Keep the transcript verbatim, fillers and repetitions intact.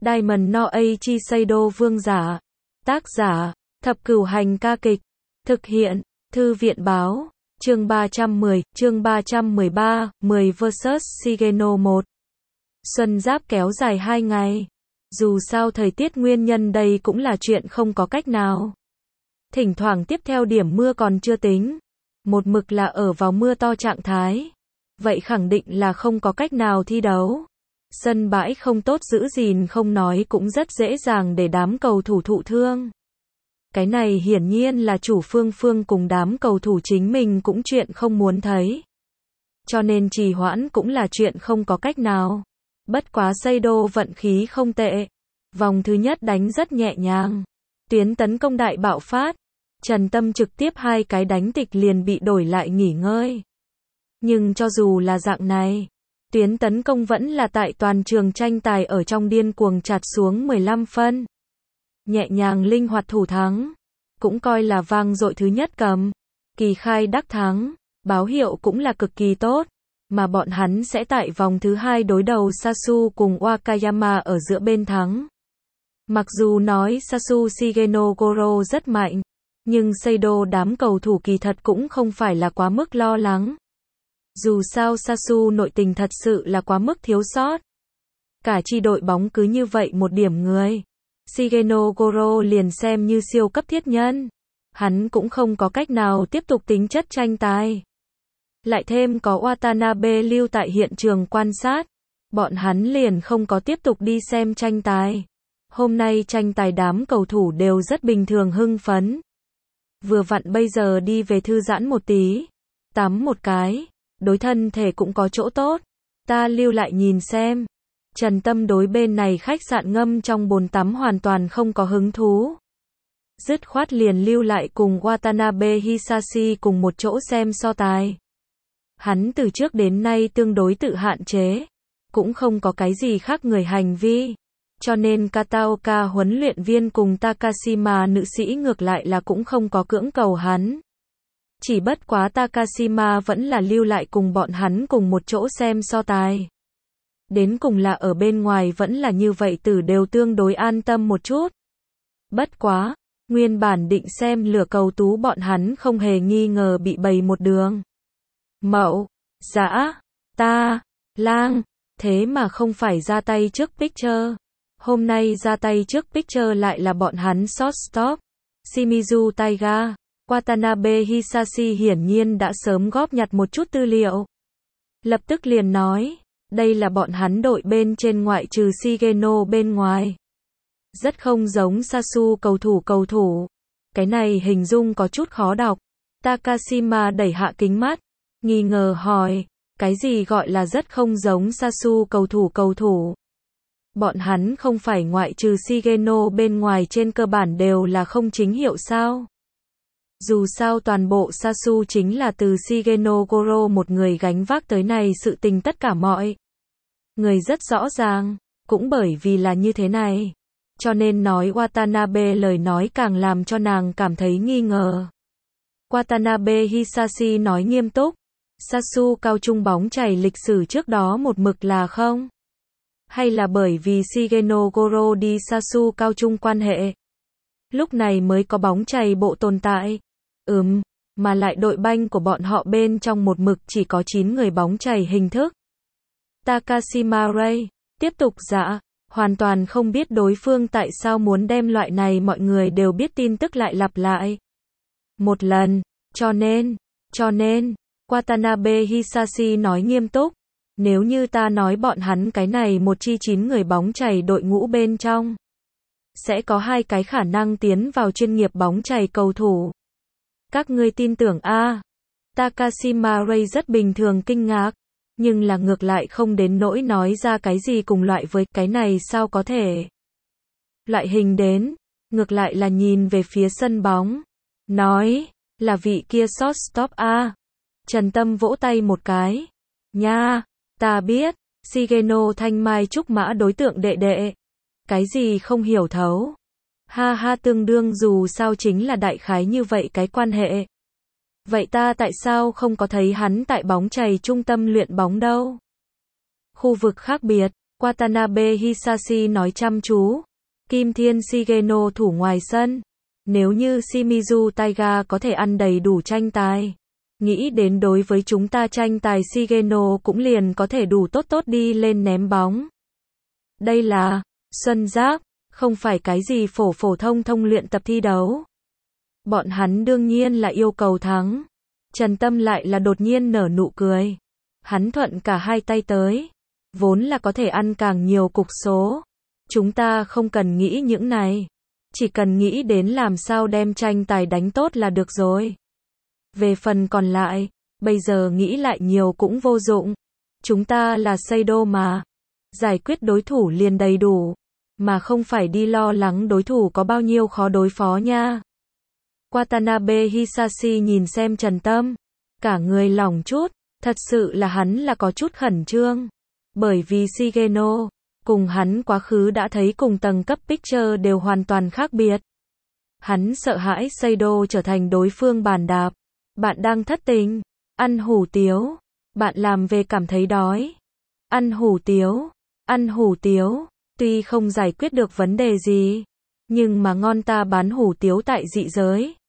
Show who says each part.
Speaker 1: Diamond no Aichi Seido vương giả. Tác giả, Thập Cửu Hành ca kịch. Thực hiện, Thư viện báo. Chương ba trăm mười, chương ba trăm mười ba, mười versus Shigeno một. Xuân Giáp kéo dài hai ngày. Dù sao thời tiết nguyên nhân đây cũng là chuyện không có cách nào. Thỉnh thoảng tiếp theo điểm mưa còn chưa tính. Một mực là ở vào mưa to trạng thái. Vậy khẳng định là không có cách nào thi đấu. Sân bãi không tốt giữ gìn không nói cũng rất dễ dàng để đám cầu thủ thụ thương. Cái này hiển nhiên là chủ Phương Phương cùng đám cầu thủ chính mình cũng chuyện không muốn thấy. Cho nên trì hoãn cũng là chuyện không có cách nào. Bất quá Seido vận khí không tệ. Vòng thứ nhất đánh rất nhẹ nhàng. Tuyến tấn công đại bạo phát. Trần Tâm trực tiếp hai cái đánh tịch liền bị đổi lại nghỉ ngơi. Nhưng cho dù là dạng này, tuyến tấn công vẫn là tại toàn trường tranh tài ở trong điên cuồng chặt xuống mười lăm phân. Nhẹ nhàng linh hoạt thủ thắng, cũng coi là vang dội thứ nhất cầm. Kỳ khai đắc thắng, báo hiệu cũng là cực kỳ tốt, mà bọn hắn sẽ tại vòng thứ hai đối đầu Sasu cùng Wakayama ở giữa bên thắng. Mặc dù nói Sasu Shigeno Goro rất mạnh, nhưng Seido đám cầu thủ kỳ thật cũng không phải là quá mức lo lắng. Dù sao Sasu nội tình thật sự là quá mức thiếu sót. Cả chi đội bóng cứ như vậy một điểm người. Shigeno Goro liền xem như siêu cấp thiết nhân. Hắn cũng không có cách nào tiếp tục tính chất tranh tài. Lại thêm có Watanabe lưu tại hiện trường quan sát. Bọn hắn liền không có tiếp tục đi xem tranh tài. Hôm nay tranh tài đám cầu thủ đều rất bình thường hưng phấn. Vừa vặn bây giờ đi về thư giãn một tí. Tắm một cái. Đối thân thể cũng có chỗ tốt. Ta lưu lại nhìn xem. Trần Tâm đối bên này khách sạn ngâm trong bồn tắm hoàn toàn không có hứng thú. Dứt khoát liền lưu lại cùng Watanabe Hisashi cùng một chỗ xem so tài. Hắn từ trước đến nay tương đối tự hạn chế. Cũng không có cái gì khác người hành vi. Cho nên Kataoka huấn luyện viên cùng Takashima nữ sĩ ngược lại là cũng không có cưỡng cầu hắn. Chỉ bất quá Takashima vẫn là lưu lại cùng bọn hắn cùng một chỗ xem so tài. Đến cùng là ở bên ngoài vẫn là như vậy tử đều tương đối an tâm một chút. Bất quá, nguyên bản định xem lửa cầu tú bọn hắn không hề nghi ngờ bị bày một đường. Mậu, dã, ta, lang, thế mà không phải ra tay trước Picture. Hôm nay ra tay trước Picture lại là bọn hắn shortstop, Shimizu Taiga. Watanabe Hisashi hiển nhiên đã sớm góp nhặt một chút tư liệu. Lập tức liền nói, đây là bọn hắn đội bên trên ngoại trừ Shigeno bên ngoài. Rất không giống Sasu cầu thủ cầu thủ. Cái này hình dung có chút khó đọc. Takashima đẩy hạ kính mắt, nghi ngờ hỏi, cái gì gọi là rất không giống Sasu cầu thủ cầu thủ? Bọn hắn không phải ngoại trừ Shigeno bên ngoài trên cơ bản đều là không chính hiệu sao? Dù sao toàn bộ Sasu chính là từ Shigeno Goro một người gánh vác tới này sự tình tất cả mọi người rất rõ ràng, cũng bởi vì là như thế này. Cho nên nói Watanabe lời nói càng làm cho nàng cảm thấy nghi ngờ. Watanabe Hisashi nói nghiêm túc, Sasu cao trung bóng chảy lịch sử trước đó một mực là không? Hay là bởi vì Shigeno Goro đi Sasu cao trung quan hệ? Lúc này mới có bóng chày bộ tồn tại. Ừm, mà lại đội banh của bọn họ bên trong một mực chỉ có chín người bóng chày hình thức. Takashima Ray, tiếp tục dạ, hoàn toàn không biết đối phương tại sao muốn đem loại này mọi người đều biết tin tức lại lặp lại. Một lần, cho nên, cho nên, Watanabe Hisashi nói nghiêm túc, nếu như ta nói bọn hắn cái này một chi chín người bóng chày đội ngũ bên trong. Sẽ có hai cái khả năng tiến vào chuyên nghiệp bóng chày cầu thủ. Các ngươi tin tưởng a? À? Takashima Ray rất bình thường kinh ngạc, nhưng là ngược lại không đến nỗi nói ra cái gì cùng loại với cái này sao có thể. Loại hình đến, ngược lại là nhìn về phía sân bóng, nói, là vị kia shortstop a. À? Trần Tâm vỗ tay một cái, nha, ta biết, Shigeno thanh mai trúc mã đối tượng đệ đệ. Cái gì không hiểu thấu. Ha ha tương đương dù sao chính là đại khái như vậy cái quan hệ. Vậy ta tại sao không có thấy hắn tại bóng chày trung tâm luyện bóng đâu? Khu vực khác biệt, Watanabe Hisashi nói chăm chú. Kim Thiên Shigeno thủ ngoài sân. Nếu như Shimizu Taiga có thể ăn đầy đủ tranh tài. Nghĩ đến đối với chúng ta tranh tài Shigeno cũng liền có thể đủ tốt tốt đi lên ném bóng. Đây là Xuân Giáp, không phải cái gì phổ phổ thông thông luyện tập thi đấu. Bọn hắn đương nhiên là yêu cầu thắng. Trần Tâm lại là đột nhiên nở nụ cười. Hắn thuận cả hai tay tới. Vốn là có thể ăn càng nhiều cục số. Chúng ta không cần nghĩ những này. Chỉ cần nghĩ đến làm sao đem tranh tài đánh tốt là được rồi. Về phần còn lại, bây giờ nghĩ lại nhiều cũng vô dụng. Chúng ta là Seido mà. Giải quyết đối thủ liền đầy đủ. Mà không phải đi lo lắng đối thủ có bao nhiêu khó đối phó nha. Watanabe Hisashi nhìn xem Trần Tâm. Cả người lỏng chút. Thật sự là hắn là có chút khẩn trương. Bởi vì Shigeno, cùng hắn quá khứ đã thấy cùng tầng cấp picture đều hoàn toàn khác biệt. Hắn sợ hãi Seido trở thành đối phương bàn đạp. Bạn đang thất tình. Ăn hủ tiếu. Bạn làm về cảm thấy đói. Ăn hủ tiếu. Ăn hủ tiếu. Tuy không giải quyết được vấn đề gì. Nhưng mà ngon ta bán hủ tiếu tại dị giới.